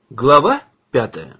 Глава 5.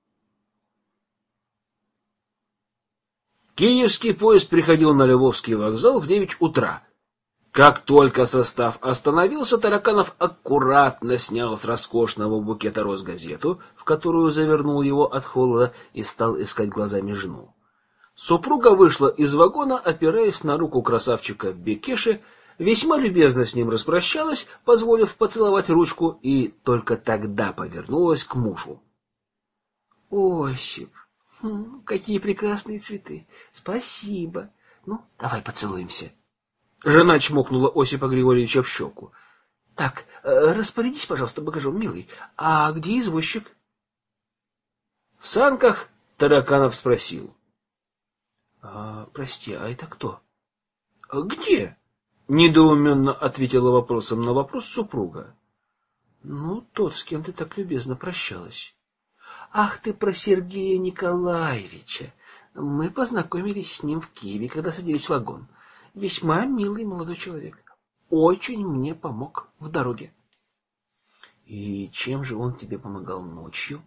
Киевский поезд приходил на Львовский вокзал в 9 утра. Как только состав остановился, Тараканов аккуратно снял с роскошного букета роз газету, в которую завернул его от холода, и стал искать глазами жену. Супруга вышла из вагона, опираясь на руку красавчика Бекеши, весьма любезно с ним распрощалась, позволив поцеловать ручку, и только тогда повернулась к мужу. — Осип, какие прекрасные цветы! Спасибо! Ну, давай поцелуемся. Жена чмокнула Осипа Григорьевича в щеку. — Так, распорядись, пожалуйста, багажом, милый. А где извозчик? В санках Тараканов спросил. — Прости, а это кто? — Где? — недоуменно ответила вопросом на вопрос супруга. — Ну, тот, с кем ты так любезно прощалась. — Ах, ты про Сергея Николаевича. Мы познакомились с ним в Киеве, когда садились в вагон. Весьма милый молодой человек. Очень мне помог в дороге. — И чем же он тебе помогал ночью?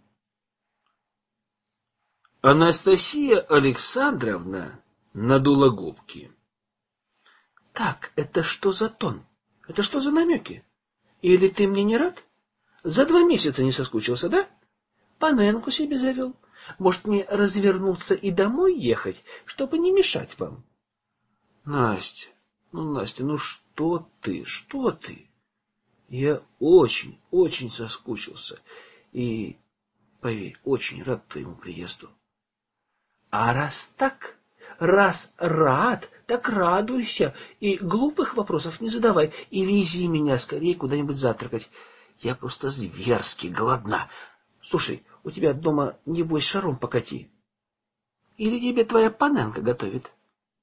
Анастасия Александровна надула губки. — Так, это что за тон? Это что за намеки? Или ты мне не рад? За 2 месяца не соскучился, да? Паненку себе завел. Может, мне развернуться и домой ехать, чтобы не мешать вам? Настя, Настя, что ты? Я очень, очень соскучился. И, поверь, очень рад твоему приезду. А раз так, раз рад, так радуйся. И глупых вопросов не задавай. И вези меня скорее куда-нибудь завтракать. Я просто зверски голодна. Слушай, у тебя дома, небось, шаром покати. Или тебе твоя паненка готовит?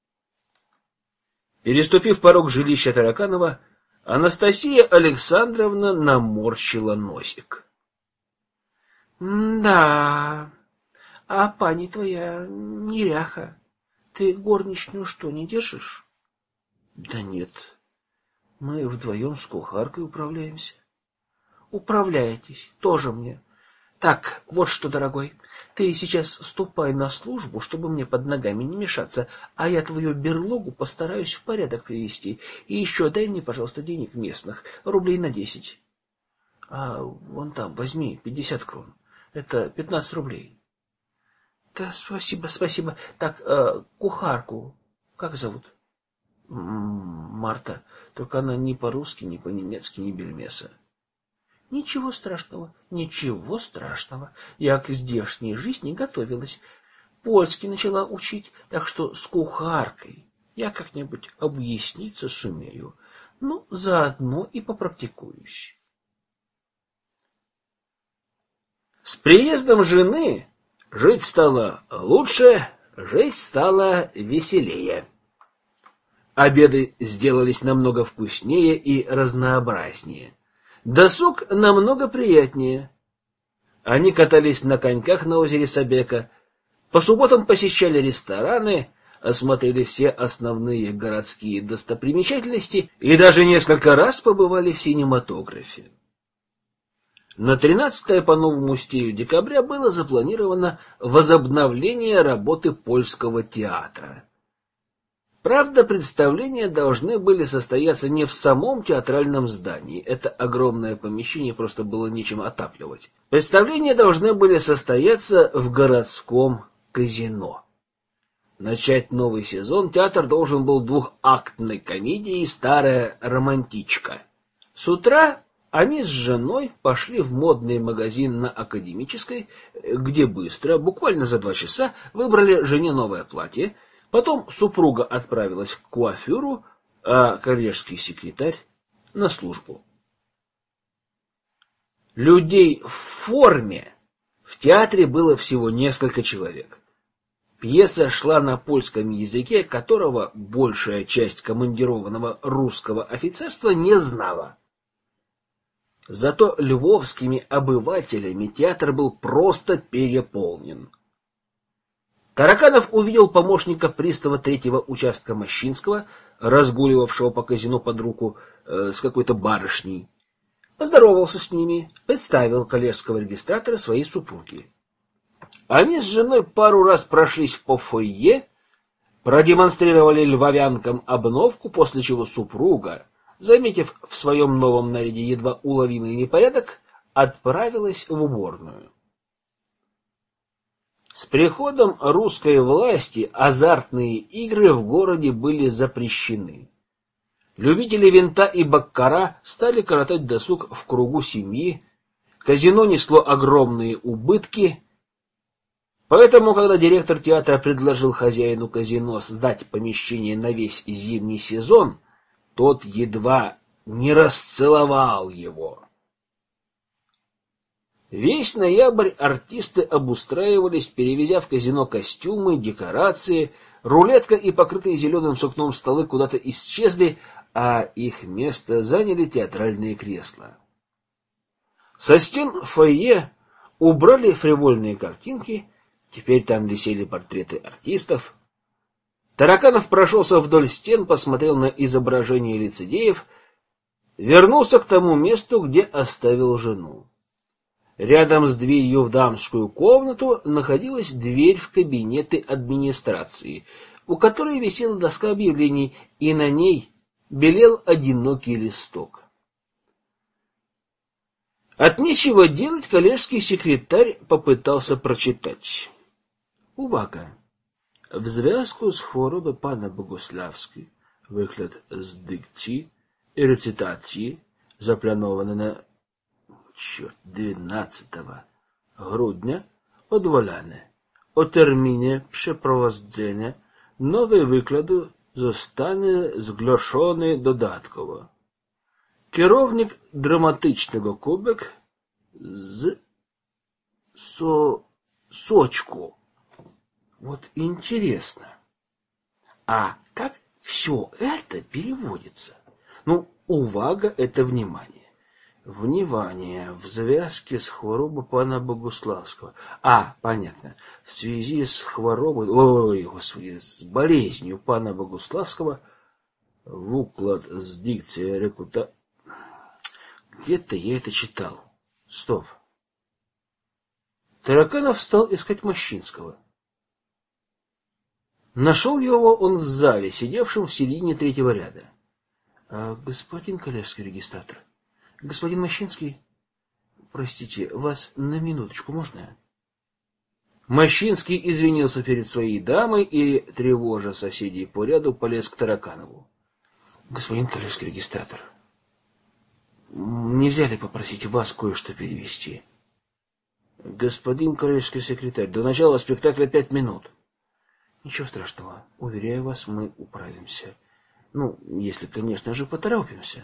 Переступив порог жилища Тараканова, Анастасия Александровна наморщила носик. — Да, а пани твоя неряха. Ты горничную что, не держишь? — Да нет, мы вдвоем с кухаркой управляемся. — Управляетесь, тоже мне. Так, вот что, дорогой, ты сейчас ступай на службу, чтобы мне под ногами не мешаться, а я твою берлогу постараюсь в порядок привести. И еще дай мне, пожалуйста, денег местных, рублей на 10. А вон там, возьми 50 крон. Это 15 рублей. Да, спасибо. Так, кухарку как зовут? Марта. Только она ни по-русски, ни по-немецки, ни бельмеса. Ничего страшного. Я к здешней жизни готовилась. Польский начала учить, так что с кухаркой я как-нибудь объясниться сумею. Ну, заодно и попрактикуюсь. С приездом жены жить стало лучше, жить стало веселее. Обеды сделались намного вкуснее и разнообразнее. Досуг намного приятнее. Они катались на коньках на озере Сабека, по субботам посещали рестораны, осмотрели все основные городские достопримечательности и даже несколько раз побывали в кинематографе. На 13 по новому стилю декабря было запланировано возобновление работы польского театра. Правда, представления должны были состояться не в самом театральном здании. Это огромное помещение просто было нечем отапливать. Представления должны были состояться в городском казино. Начать новый сезон театр должен был 2-актной комедией «Старая романтичка». С утра они с женой пошли в модный магазин на Академической, где быстро, буквально за 2 часа, выбрали жене новое платье. Потом супруга отправилась к куафюру, а коллежский секретарь — на службу. Людей в форме в театре было всего несколько человек. Пьеса шла на польском языке, которого большая часть командированного русского офицерства не знала. Зато львовскими обывателями театр был просто переполнен. Тараканов увидел помощника пристава 3-го участка Мощинского, разгуливавшего по казино под руку с какой-то барышней. поздоровался с ними, представил коллежского регистратора своей супруге. Они с женой пару раз прошлись по фойе, продемонстрировали львовянкам обновку, после чего супруга, заметив в своем новом наряде едва уловимый непорядок, отправилась в уборную. С приходом русской власти азартные игры в городе были запрещены. Любители винта и баккара стали коротать досуг в кругу семьи, казино несло огромные убытки, поэтому, когда директор театра предложил хозяину казино сдать помещение на весь зимний сезон, тот едва не расцеловал его. Весь ноябрь артисты обустраивались, перевезя в казино костюмы, декорации, рулетка и покрытые зеленым сукном столы куда-то исчезли, а их место заняли театральные кресла. Со стен фойе убрали фривольные картинки, теперь там висели портреты артистов. Тараканов прошелся вдоль стен, посмотрел на изображения лицедеев, вернулся к тому месту, где оставил жену. Рядом с дверью в дамскую комнату находилась дверь в кабинеты администрации, у которой висела доска объявлений, и на ней белел одинокий листок. От нечего делать коллежский секретарь попытался прочитать. Увага! В зв'язку з хвороби пана Богуславської виклад з дикції і рецитації заплановано на 12 грудня odvolane. O terminie przeprowadzenia nowy wykładu zostanie zgłoszony dodatkowo. Kierownik dramatycznego Kubek z Сочку. Вот интересно. А как все это переводится? Ну, увага — это внимание. Внимание в связи с хворобой пана Богуславского. А, понятно. В связи с хворобой, ой, господи, с болезнью пана Богуславского выклад с дикцией рекута. Где-то я это читал. Стоп. Тараканов стал искать Мощинского. Нашел его он в зале, сидевшем в середине третьего ряда. Господин коллежский регистратор, господин Мощинский, простите, вас на минуточку можно? Мощинский извинился перед своей дамой и, тревожа соседей по ряду, полез к Тараканову. Господин коллежский регистратор, нельзя ли попросить вас кое-что перевести? Господин коллежский секретарь, до начала спектакля 5 минут. Ничего страшного, уверяю вас, мы управимся. Ну, если, конечно же, поторопимся.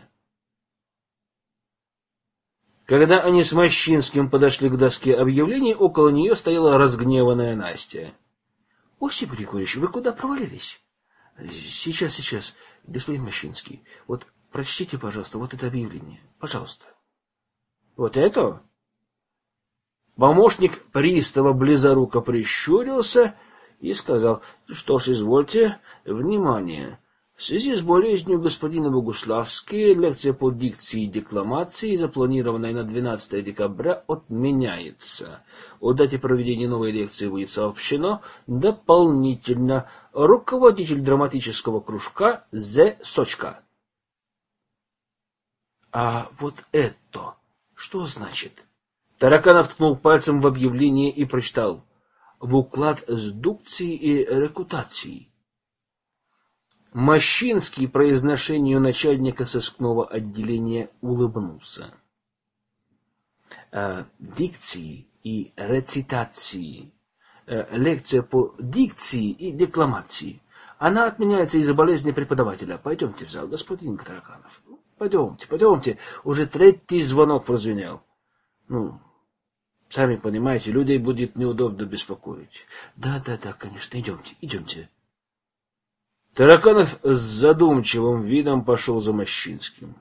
Когда они с Мощинским подошли к доске объявлений, около нее стояла разгневанная Настя. — Осип Григорьевич, вы куда провалились? — Сейчас, господин Мощинский. Вот прочтите, пожалуйста, вот это объявление. Пожалуйста. — Вот это? Помощник пристава близоруко прищурился и сказал: что ж, извольте, внимание. В связи с болезнью господина Богуславски лекция по дикции и декламации, запланированная на 12 декабря, отменяется. О дате проведения новой лекции будет сообщено дополнительно. Руководитель драматического кружка З. Сочка. А вот это что значит? Тараканов ткнул пальцем в объявление и прочитал: в уклад с дукцией и рекутацией. Мощинский произношению начальника сыскного отделения улыбнулся. Дикции и рецитации. Лекция по дикции и декламации. Она отменяется из-за болезни преподавателя. Пойдемте в зал, господин Тараканов. Пойдемте. Уже 3-й звонок прозвенел. Ну, сами понимаете, людей будет неудобно беспокоить. Да, конечно, идемте. Тараканов с задумчивым видом пошел за Мощинским.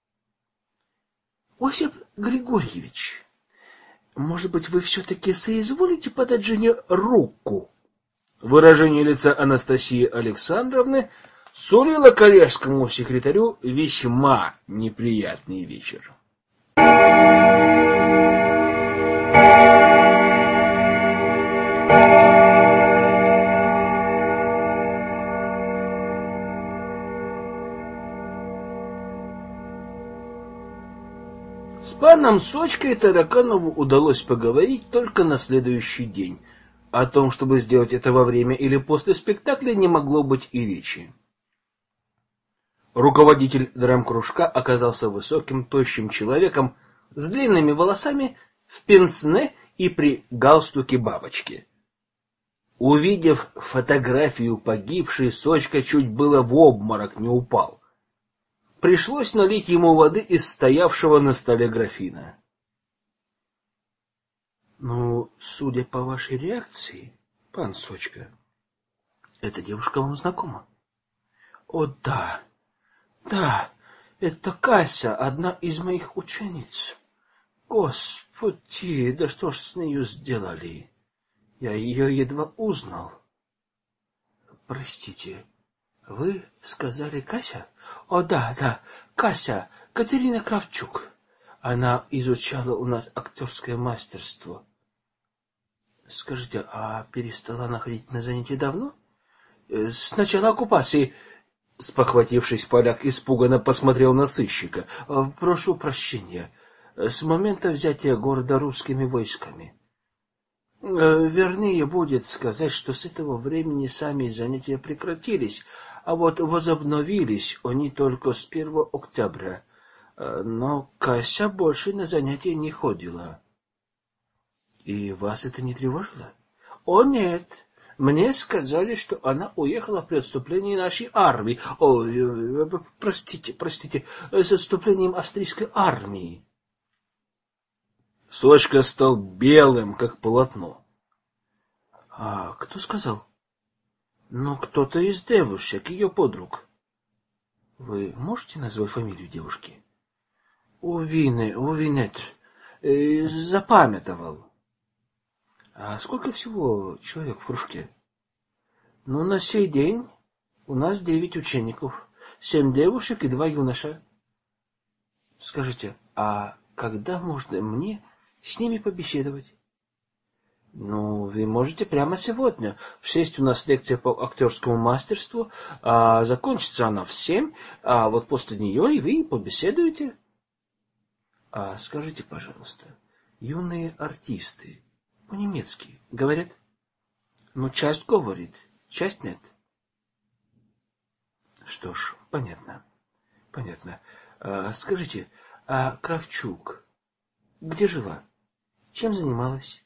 Осип Григорьевич, может быть, вы все-таки соизволите подать жене руку? Выражение лица Анастасии Александровны сулило коллежскому секретарю весьма неприятный вечер. С паном Сочкой Тараканову удалось поговорить только на следующий день. О том, чтобы сделать это во время или после спектакля, не могло быть и речи. Руководитель драм-кружка оказался высоким, тощим человеком с длинными волосами, в пенсне и при галстуке бабочки. Увидев фотографию погибшей, Сочка чуть было в обморок не упал. Пришлось налить ему воды из стоявшего на столе графина. Ну, судя по вашей реакции, пан Сочка, эта девушка вам знакома? О, да, это Кася, одна из моих учениц. Господи, да что ж с нею сделали? Я ее едва узнал. Простите, вы сказали Кася? О, да, Кася, Катерина Кравчук. Она изучала у нас актерское мастерство. Скажите, а перестала она ходить на занятия давно? С начала оккупации. Спохватившись, поляк испуганно посмотрел на сыщика. Прошу прощения. С момента взятия города русскими войсками. Вернее будет сказать, что с этого времени сами занятия прекратились, а вот возобновились они только с 1 октября. Но Кася больше на занятия не ходила. И вас это не тревожило? О, нет. Мне сказали, что она уехала при отступлении нашей армии. Простите, с отступлением австрийской армии. Сочка стал белым, как полотно. А кто сказал? Ну, кто-то из девушек, ее подруг. Вы можете назвать фамилию девушки? Увинет. Запамятовал. А сколько всего человек в кружке? Ну, на сей день у нас 9 учеников, 7 девушек и 2 юноша. Скажите, а когда можно мне с ними побеседовать? Ну, вы можете прямо сегодня. В 6 у нас лекция по актерскому мастерству, а закончится она в 7, а вот после нее и вы побеседуете. А скажите, пожалуйста, юные артисты по-немецки говорят? Ну, часть говорит, часть нет. Что ж, понятно. Скажите, а Кравчук где жила? Чем занималась?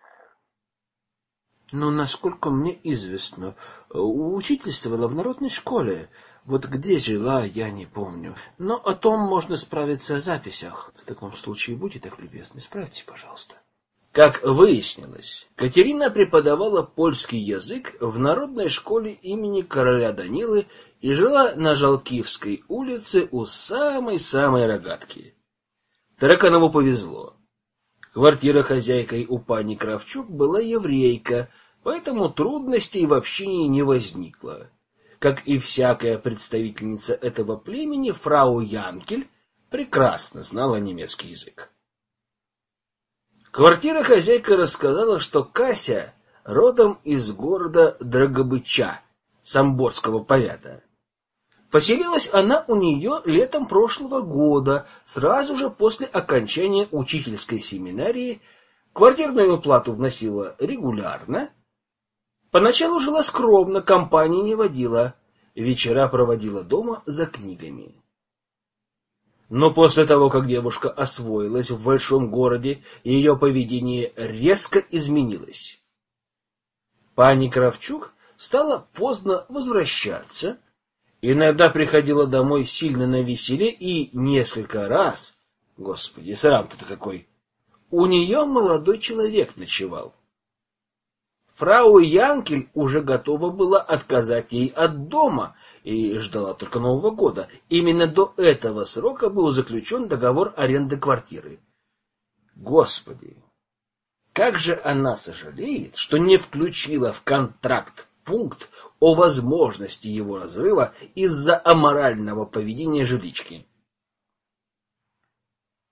Ну, насколько мне известно, учительствовала в народной школе. Вот где жила, я не помню. Но о том можно справиться о записях. В таком случае, будьте так любезны, справьтесь, пожалуйста. Как выяснилось, Катерина преподавала польский язык в народной школе имени короля Данилы и жила на Жалкивской улице у самой-самой рогатки. Тараканову повезло. Квартира хозяйкой у пани Кравчук была еврейка, поэтому трудностей в общении не возникло. Как и всякая представительница этого племени, фрау Янкель прекрасно знала немецкий язык. Квартира хозяйка рассказала, что Кася родом из города Драгобыча, Самборского повята. Поселилась она у нее летом прошлого года, сразу же после окончания учительской семинарии. Квартирную плату вносила регулярно. Поначалу жила скромно, компании не водила, вечера проводила дома за книгами. Но после того, как девушка освоилась в большом городе, ее поведение резко изменилось. Пани Кравчук стала поздно возвращаться, иногда приходила домой сильно навеселе и несколько раз, господи, срам-то какой, у нее молодой человек ночевал. Фрау Янкель уже готова была отказать ей от дома и ждала только Нового года. Именно до этого срока был заключен договор аренды квартиры. Господи, как же она сожалеет, что не включила в контракт пункт о возможности его разрыва из-за аморального поведения жилички.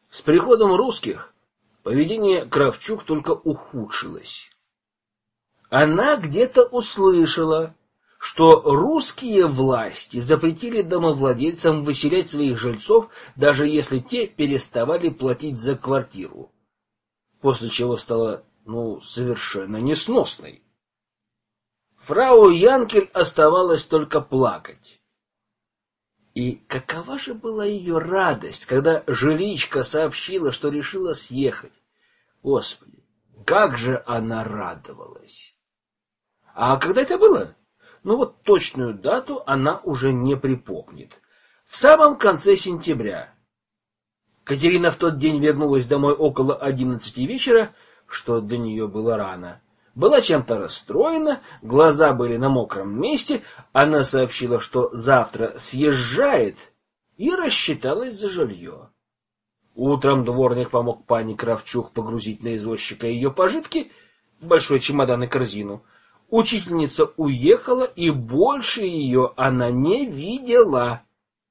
С приходом русских поведение Кравчук только ухудшилось. Она где-то услышала, что русские власти запретили домовладельцам выселять своих жильцов, даже если те переставали платить за квартиру, после чего стала, совершенно несносной. Фрау Янкель оставалось только плакать. И какова же была ее радость, когда жиличка сообщила, что решила съехать. Господи, как же она радовалась! А когда это было? Точную дату она уже не припомнит. В самом конце сентября. Катерина в тот день вернулась домой около 11 вечера, что для нее было рано. Была чем-то расстроена, глаза были на мокром месте, она сообщила, что завтра съезжает, и рассчиталась за жилье. Утром дворник помог пане Кравчук погрузить на извозчика ее пожитки, большой чемодан и корзину. Учительница уехала, и больше ее она не видела.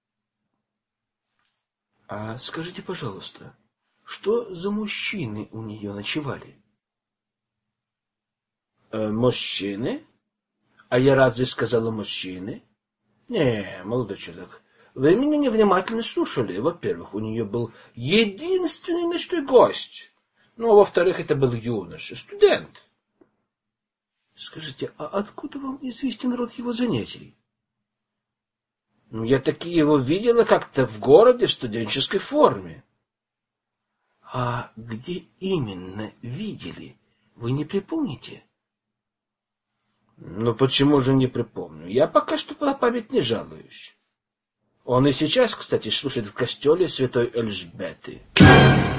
— А скажите, пожалуйста, что за мужчины у нее ночевали? Мужчины? А я разве сказала мужчины? Не, молодой человек, вы меня невнимательно слушали. Во-первых, у нее был единственный ночной гость. А во-вторых, это был юноша, студент. Скажите, а откуда вам известен род его занятий? Я таки его видела как-то в городе в студенческой форме. А где именно видели? Вы не припомните? Почему же не припомню? Я пока что на память не жалуюсь. Он и сейчас, кстати, служит в костеле святой Эльжбеты.